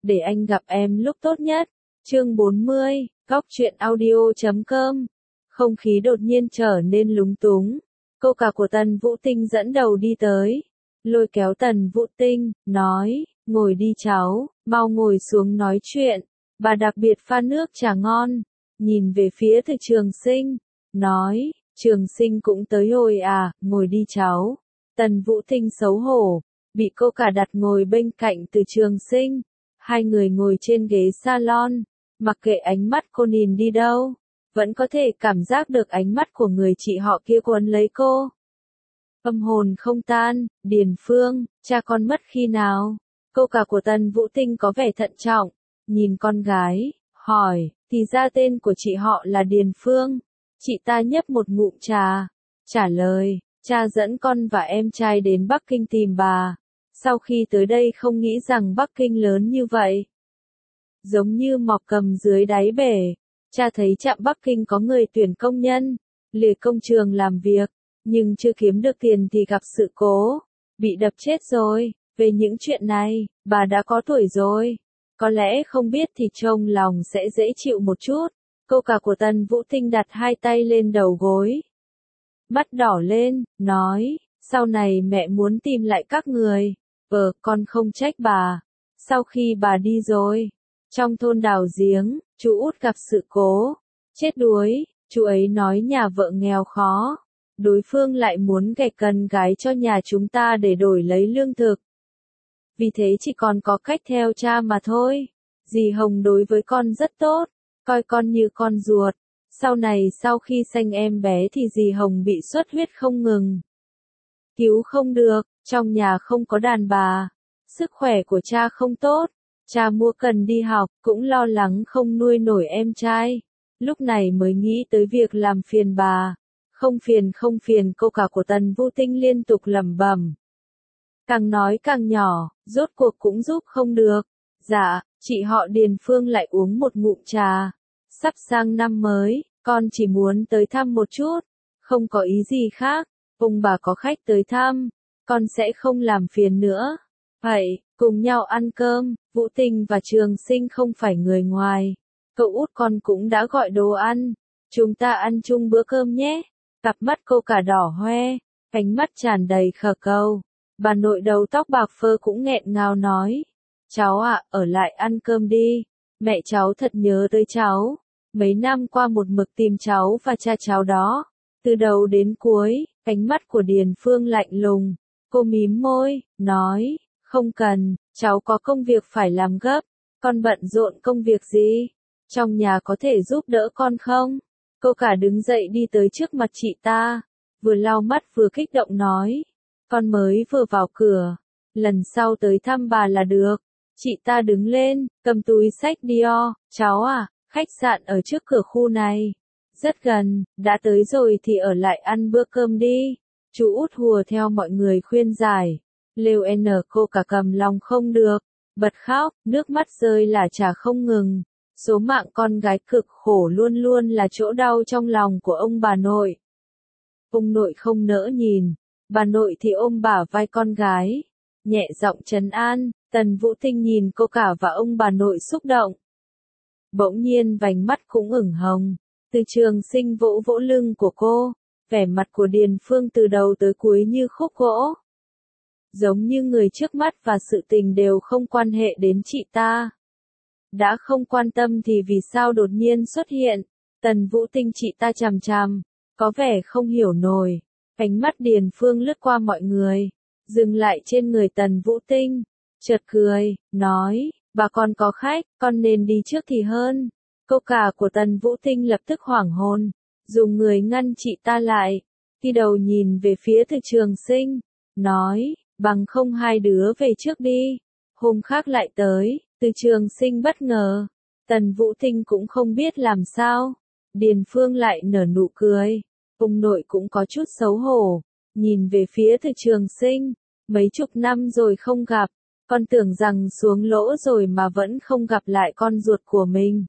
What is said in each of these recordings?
để anh gặp em lúc tốt nhất. Chương 40, Góc truyện audio.com. Không khí đột nhiên trở nên lúng túng. Cô cả của Tần Vũ Tinh dẫn đầu đi tới, lôi kéo Tần Vũ Tinh, nói, ngồi đi cháu, mau ngồi xuống nói chuyện. Bà đặc biệt pha nước trà ngon, nhìn về phía Từ Trường Sinh, nói, Trường Sinh cũng tới rồi à, ngồi đi cháu. Tần Vũ Tinh xấu hổ, bị cô cả đặt ngồi bên cạnh Từ Trường Sinh. Hai người ngồi trên ghế salon, mặc kệ ánh mắt cô nhìn đi đâu, vẫn có thể cảm giác được ánh mắt của người chị họ kia cuốn lấy cô. Âm hồn không tan, Điền Phương, cha con mất khi nào? Cô cả của Tần Vũ Tinh có vẻ thận trọng, nhìn con gái, hỏi, thì ra tên của chị họ là Điền Phương. Chị ta nhấp một ngụm trà, trả lời, cha dẫn con và em trai đến Bắc Kinh tìm bà. Sau khi tới đây không nghĩ rằng Bắc Kinh lớn như vậy. Giống như mọc cầm dưới đáy bể, cha thấy trạm Bắc Kinh có người tuyển công nhân, liệt công trường làm việc, nhưng chưa kiếm được tiền thì gặp sự cố, bị đập chết rồi. Về những chuyện này, bà đã có tuổi rồi, có lẽ không biết thì trong lòng sẽ dễ chịu một chút. Cô cả của Tần Vũ Tinh đặt hai tay lên đầu gối, mắt đỏ lên, nói, sau này mẹ muốn tìm lại các người. Con không trách bà. Sau khi bà đi rồi, trong thôn đào giếng, chú út gặp sự cố, chết đuối. Chú ấy nói nhà vợ nghèo khó, đối phương lại muốn gạch cần gái cho nhà chúng ta để đổi lấy lương thực. Vì thế chỉ còn có cách theo cha mà thôi. Dì Hồng đối với con rất tốt, coi con như con ruột. Sau này sau khi sanh em bé thì dì Hồng bị xuất huyết không ngừng, cứu không được, trong nhà không có đàn bà, sức khỏe của cha không tốt, cha mua cần đi học, cũng lo lắng không nuôi nổi em trai. Lúc này mới nghĩ tới việc làm phiền bà. Không phiền, cô cả của Tần Vũ Tinh liên tục lẩm bẩm. Càng nói càng nhỏ, rốt cuộc cũng giúp không được. Dạ, chị họ Điền Phương lại uống một ngụm trà. Sắp sang năm mới, con chỉ muốn tới thăm một chút, không có ý gì khác. Ông bà có khách tới thăm, con sẽ không làm phiền nữa. Vậy, cùng nhau ăn cơm. Vũ Tinh và Trường Sinh không phải người ngoài. Cậu út con cũng đã gọi đồ ăn. Chúng ta ăn chung bữa cơm nhé. Cặp mắt cô cả đỏ hoe, ánh mắt tràn đầy khờ câu. Bà nội đầu tóc bạc phơ cũng nghẹn ngào nói. Cháu ạ, ở lại ăn cơm đi. Mẹ cháu thật nhớ tới cháu. Mấy năm qua một mực tìm cháu và cha cháu đó. Từ đầu đến cuối, ánh mắt của Điền Phương lạnh lùng. Cô mím môi, nói, không cần, cháu có công việc phải làm gấp. Con bận rộn công việc gì? Trong nhà có thể giúp đỡ con không? Cô cả đứng dậy đi tới trước mặt chị ta, vừa lau mắt vừa kích động nói. Con mới vừa vào cửa, lần sau tới thăm bà là được. Chị ta đứng lên, cầm túi xách Dior. Cháu à, khách sạn ở trước cửa khu này, rất gần, đã tới rồi thì ở lại ăn bữa cơm đi. Chú út hùa theo mọi người khuyên giải. Lêu cô cả cầm lòng không được, bật khóc, nước mắt rơi lả chả không ngừng. Số mạng con gái cực khổ luôn luôn là chỗ đau trong lòng của ông bà nội. Ông nội không nỡ nhìn, bà nội thì ôm bả vai con gái, nhẹ giọng trấn an. Tần Vũ Tinh nhìn cô cả và ông bà nội xúc động. Bỗng nhiên vành mắt cũng ửng hồng. Từ Trường Sinh vỗ vỗ lưng của cô, vẻ mặt của Điền Phương từ đầu tới cuối như khúc gỗ. Giống như người trước mắt và sự tình đều không quan hệ đến chị ta. Đã không quan tâm thì vì sao đột nhiên xuất hiện? Tần Vũ Tinh chị ta chằm chằm, có vẻ không hiểu nổi. Ánh mắt Điền Phương lướt qua mọi người, dừng lại trên người Tần Vũ Tinh, chợt cười, nói, bà con có khách, con nên đi trước thì hơn. Cô cả của Tần Vũ Tinh lập tức hoảng hồn, dùng người ngăn chị ta lại, đi đầu nhìn về phía Từ Trường Sinh, nói, bằng không hai đứa về trước đi, hôm khác lại tới. Từ Trường Sinh bất ngờ, Tần Vũ Tinh cũng không biết làm sao. Điền Phương lại nở nụ cười, ông nội cũng có chút xấu hổ, nhìn về phía Từ Trường Sinh, mấy chục năm rồi không gặp, con tưởng rằng xuống lỗ rồi mà vẫn không gặp lại con ruột của mình.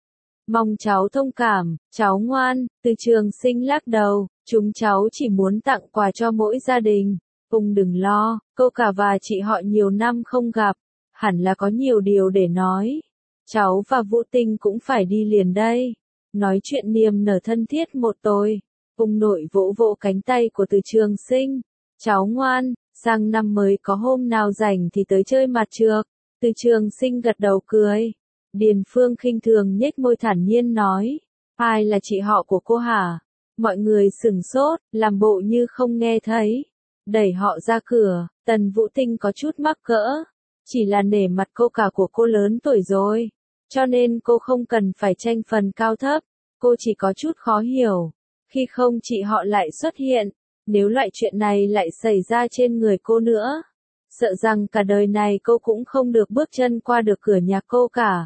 Mong cháu thông cảm, cháu ngoan. Từ Trường Sinh lắc đầu, chúng cháu chỉ muốn tặng quà cho mỗi gia đình. Ông đừng lo, cô cả và chị họ nhiều năm không gặp, hẳn là có nhiều điều để nói. Cháu và Vũ Tinh cũng phải đi liền đây. Nói chuyện niềm nở thân thiết một tôi. Ông nội vỗ vỗ cánh tay của Từ Trường Sinh. Cháu ngoan, sang năm mới có hôm nào rảnh thì tới chơi mặt trược. Từ Trường Sinh gật đầu cười. Điền Phương khinh thường nhếch môi thản nhiên nói. Ai là chị họ của cô hả? Mọi người sửng sốt, làm bộ như không nghe thấy. Đẩy họ ra cửa, Tần Vũ Tinh có chút mắc cỡ. Chỉ là nể mặt cô cả của cô lớn tuổi rồi. Cho nên cô không cần phải tranh phần cao thấp. Cô chỉ có chút khó hiểu. Khi không chị họ lại xuất hiện. Nếu loại chuyện này lại xảy ra trên người cô nữa. Sợ rằng cả đời này cô cũng không được bước chân qua được cửa nhà cô cả.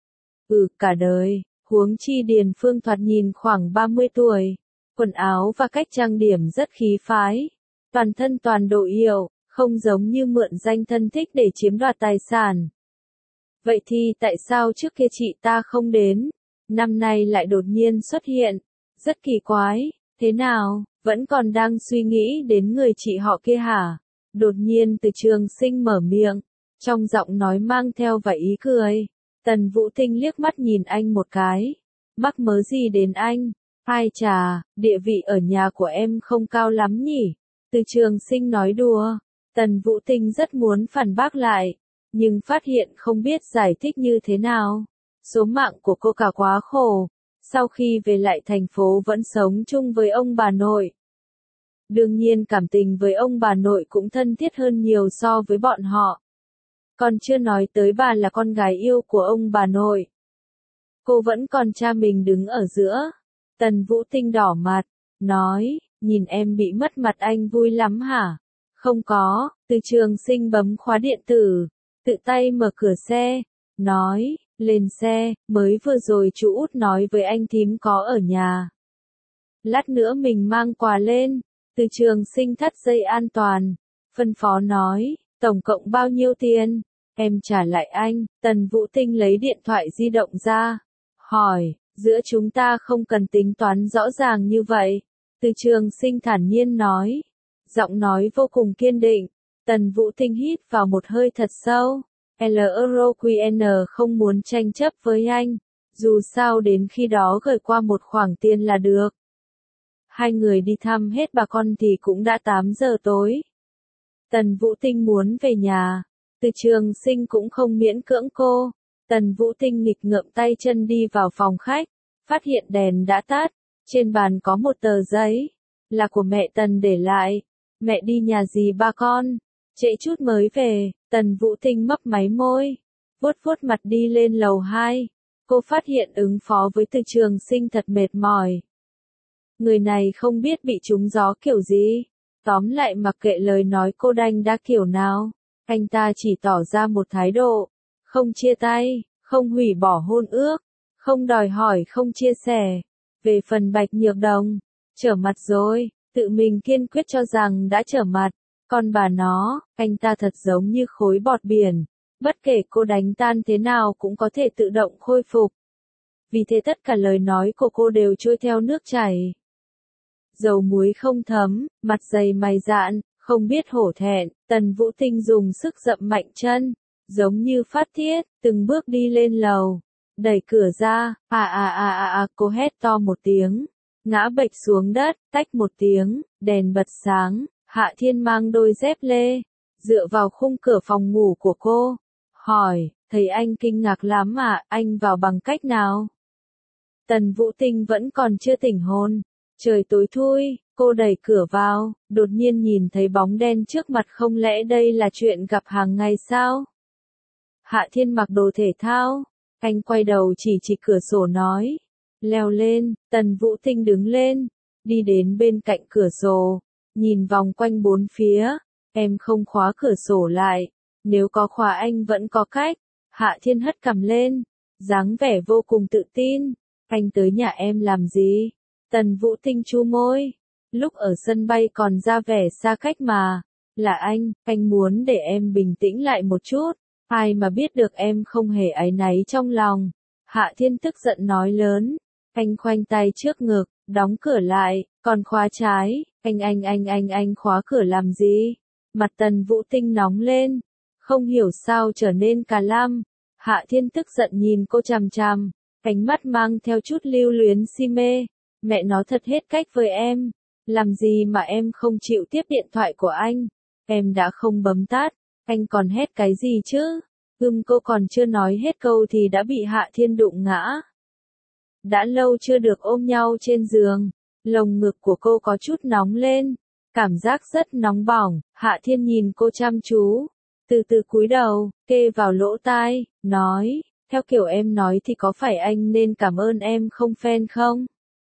Cả đời. Huống chi Điền Phương thoạt nhìn khoảng 30 tuổi. Quần áo và cách trang điểm rất khí phái. Toàn thân toàn độ hiệu, không giống như mượn danh thân thích để chiếm đoạt tài sản. Vậy thì tại sao trước kia chị ta không đến? Năm nay lại đột nhiên xuất hiện. Rất kỳ quái. Thế nào, vẫn còn đang suy nghĩ đến người chị họ kia hả? Đột nhiên Từ Trường Sinh mở miệng. Trong giọng nói mang theo vài ý cười. Tần Vũ Tinh liếc mắt nhìn anh một cái. Mắc mớ gì đến anh? Ai chà, địa vị ở nhà của em không cao lắm nhỉ? Từ Trường Sinh nói đùa. Tần Vũ Tinh rất muốn phản bác lại. Nhưng phát hiện không biết giải thích như thế nào. Số mạng của cô cả quá khổ. Sau khi về lại thành phố vẫn sống chung với ông bà nội. Đương nhiên cảm tình với ông bà nội cũng thân thiết hơn nhiều so với bọn họ. Còn chưa nói tới bà là con gái yêu của ông bà nội. Cô vẫn còn cha mình đứng ở giữa. Tần Vũ Tinh đỏ mặt, nói, nhìn em bị mất mặt anh vui lắm hả? Không có. Từ Trường Sinh bấm khóa điện tử, tự tay mở cửa xe, nói, lên xe, mới vừa rồi chú út nói với anh thím có ở nhà. Lát nữa mình mang quà lên. Từ Trường Sinh thắt dây an toàn, phân phó nói, tổng cộng bao nhiêu tiền? Em trả lại anh. Tần Vũ Tinh lấy điện thoại di động ra, hỏi, giữa chúng ta không cần tính toán rõ ràng như vậy. Từ Trường Sinh thản nhiên nói, giọng nói vô cùng kiên định. Tần Vũ Tinh hít vào một hơi thật sâu. LRQN không muốn tranh chấp với anh. Dù sao đến khi đó gửi qua một khoản tiền là được. Hai người đi thăm hết bà con thì cũng đã 8 giờ tối. Tần Vũ Tinh muốn về nhà. Từ Trường Sinh cũng không miễn cưỡng cô. Tần Vũ Tinh nghịch ngợm tay chân đi vào phòng khách. Phát hiện đèn đã tắt. Trên bàn có một tờ giấy. Là của mẹ Tần để lại. Mẹ đi nhà gì ba con? Trễ chút mới về. Tần Vũ Tinh mấp máy môi. Vuốt vuốt mặt đi lên lầu 2. Cô phát hiện ứng phó với Từ Trường Sinh thật mệt mỏi. Người này không biết bị trúng gió kiểu gì. Tóm lại mặc kệ lời nói cô đanh đã kiểu nào. Anh ta chỉ tỏ ra một thái độ. Không chia tay, không hủy bỏ hôn ước, không đòi hỏi không chia sẻ. Về phần Bạch Nhược Đồng, trở mặt rồi, tự mình kiên quyết cho rằng đã trở mặt. Còn bà nó, anh ta thật giống như khối bọt biển. Bất kể cô đánh tan thế nào cũng có thể tự động khôi phục. Vì thế tất cả lời nói của cô đều trôi theo nước chảy. Dầu muối không thấm, mặt dày mày dạn, không biết hổ thẹn. Tần Vũ Tinh dùng sức dậm mạnh chân, giống như phát thiết, từng bước đi lên lầu, đẩy cửa ra, cô hét to một tiếng, ngã bệch xuống đất, tách một tiếng, đèn bật sáng. Hạ Thiên mang đôi dép lê, dựa vào khung cửa phòng ngủ của cô, hỏi, thấy anh kinh ngạc lắm à, anh vào bằng cách nào? Tần Vũ Tinh vẫn còn chưa tỉnh hồn. Trời tối thui, cô đẩy cửa vào, đột nhiên nhìn thấy bóng đen trước mặt, không lẽ đây là chuyện gặp hàng ngày sao? Hạ Thiên mặc đồ thể thao, anh quay đầu chỉ cửa sổ nói, leo lên. Tần Vũ Tinh đứng lên, đi đến bên cạnh cửa sổ, nhìn vòng quanh bốn phía, em không khóa cửa sổ lại, nếu có khóa anh vẫn có cách. Hạ Thiên hất cằm lên, dáng vẻ vô cùng tự tin, anh tới nhà em làm gì? Tần Vũ Tinh chu môi, lúc ở sân bay còn ra vẻ xa cách mà, là anh muốn để em bình tĩnh lại một chút, ai mà biết được em không hề áy náy trong lòng. Hạ Thiên tức giận nói lớn, anh khoanh tay trước ngực, đóng cửa lại, còn khóa trái, anh khóa cửa làm gì? Mặt Tần Vũ Tinh nóng lên, không hiểu sao trở nên cà lam. Hạ Thiên tức giận nhìn cô chằm chằm, ánh mắt mang theo chút lưu luyến si mê. Mẹ nó thật hết cách với em. Làm gì mà em không chịu tiếp điện thoại của anh? Em đã không bấm tát, anh còn hét cái gì chứ? Cô còn chưa nói hết câu thì đã bị Hạ Thiên đụng ngã. Đã lâu chưa được ôm nhau trên giường, lồng ngực của cô có chút nóng lên, cảm giác rất nóng bỏng. Hạ Thiên nhìn cô chăm chú, từ từ cúi đầu, kê vào lỗ tai, nói, theo kiểu em nói thì có phải anh nên cảm ơn em không fan không?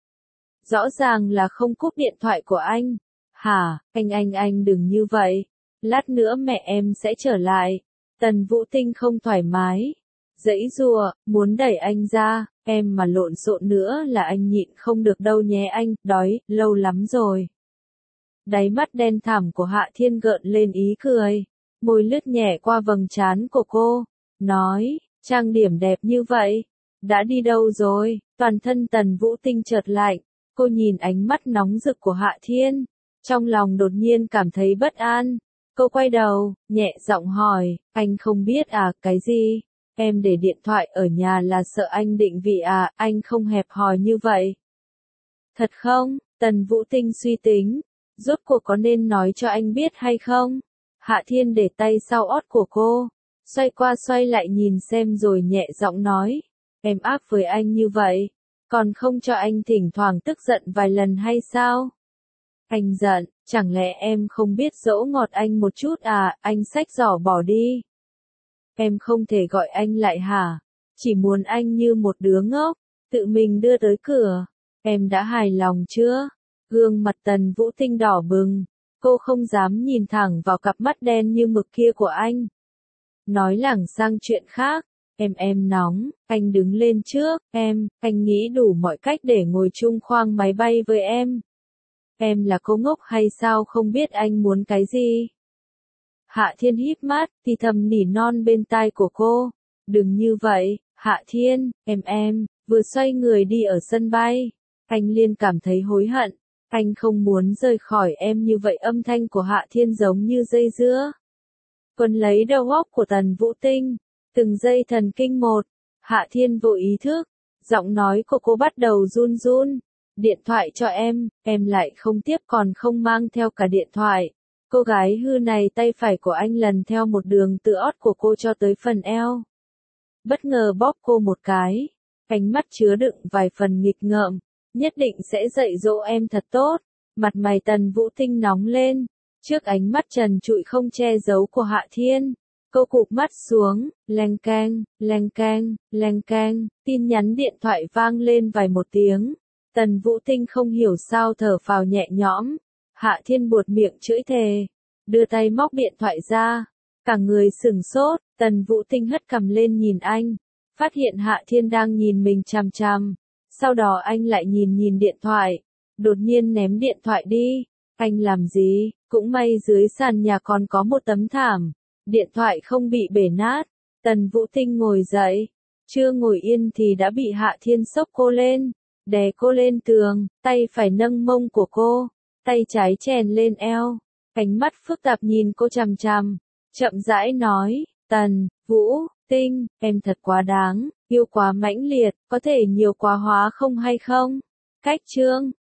Rõ ràng là không cúp điện thoại của anh. Hả, anh đừng như vậy. Lát nữa mẹ em sẽ trở lại. Tần Vũ Tinh không thoải mái. Giãy giụa, muốn đẩy anh ra, em mà lộn xộn nữa là anh nhịn không được đâu nhé anh, đói, lâu lắm rồi. Đáy mắt đen thẳm của Hạ Thiên gợn lên ý cười. Môi lướt nhẹ qua vầng trán của cô. Nói, trang điểm đẹp như vậy. Đã đi đâu rồi? Toàn thân Tần Vũ Tinh chợt lạnh. Cô nhìn ánh mắt nóng rực của Hạ Thiên. Trong lòng đột nhiên cảm thấy bất an. Cô quay đầu, nhẹ giọng hỏi, anh không biết à, cái gì? Em để điện thoại ở nhà là sợ anh định vị à, anh không hẹp hòi như vậy. Thật không? Tần Vũ Tinh suy tính, rốt cuộc có nên nói cho anh biết hay không? Hạ Thiên để tay sau ót của cô, xoay qua xoay lại nhìn xem rồi nhẹ giọng nói, em ác với anh như vậy, còn không cho anh thỉnh thoảng tức giận vài lần hay sao? Anh giận, chẳng lẽ em không biết dỗ ngọt anh một chút à, anh xách giỏ bỏ đi. Em không thể gọi anh lại hả? Chỉ muốn anh như một đứa ngốc, tự mình đưa tới cửa. Em đã hài lòng chưa? Gương mặt Tần Vũ Tinh đỏ bừng, cô không dám nhìn thẳng vào cặp mắt đen như mực kia của anh. Nói lảng sang chuyện khác, em nóng, anh đứng lên trước, anh nghĩ đủ mọi cách để ngồi chung khoang máy bay với em. Em là cô ngốc hay sao không biết anh muốn cái gì? Hạ Thiên híp mắt, thì thầm nỉ non bên tai của cô. Đừng như vậy, Hạ Thiên, em, vừa xoay người đi ở sân bay. Anh liền cảm thấy hối hận. Anh không muốn rời khỏi em như vậy. Âm thanh của Hạ Thiên giống như dây dưa. Quấn lấy đầu óc của Tần Vũ Tinh. Từng giây thần kinh một. Hạ Thiên vô ý thức. Giọng nói của cô bắt đầu run run. Điện thoại cho em lại không tiếp còn không mang theo cả điện thoại. Cô gái hư này tay phải của anh lần theo một đường từ ót của cô cho tới phần eo. Bất ngờ bóp cô một cái. Ánh mắt chứa đựng vài phần nghịch ngợm. Nhất định sẽ dạy dỗ em thật tốt. Mặt mày Tần Vũ Tinh nóng lên. Trước ánh mắt trần trụi không che giấu của Hạ Thiên. Cô cụp mắt xuống, leng keng, leng keng, leng keng. Tin nhắn điện thoại vang lên vài một tiếng. Tần Vũ Tinh không hiểu sao thở phào nhẹ nhõm. Hạ Thiên buột miệng chửi thề. Đưa tay móc điện thoại ra. Cả người sửng sốt. Tần Vũ Tinh hất cằm lên nhìn anh. Phát hiện Hạ Thiên đang nhìn mình chằm chằm. Sau đó anh lại nhìn điện thoại. Đột nhiên ném điện thoại đi. Anh làm gì? Cũng may dưới sàn nhà còn có một tấm thảm. Điện thoại không bị bể nát. Tần Vũ Tinh ngồi dậy. Chưa ngồi yên thì đã bị Hạ Thiên xốc cô lên. Đè cô lên tường. Tay phải nâng mông của cô. Tay trái chèn lên eo. Ánh mắt phức tạp nhìn cô chằm chằm. Chậm rãi nói. Tần Vũ Tinh, em thật quá đáng. Yêu quá mãnh liệt. Có thể nhiều quá hóa không hay không? Cách chương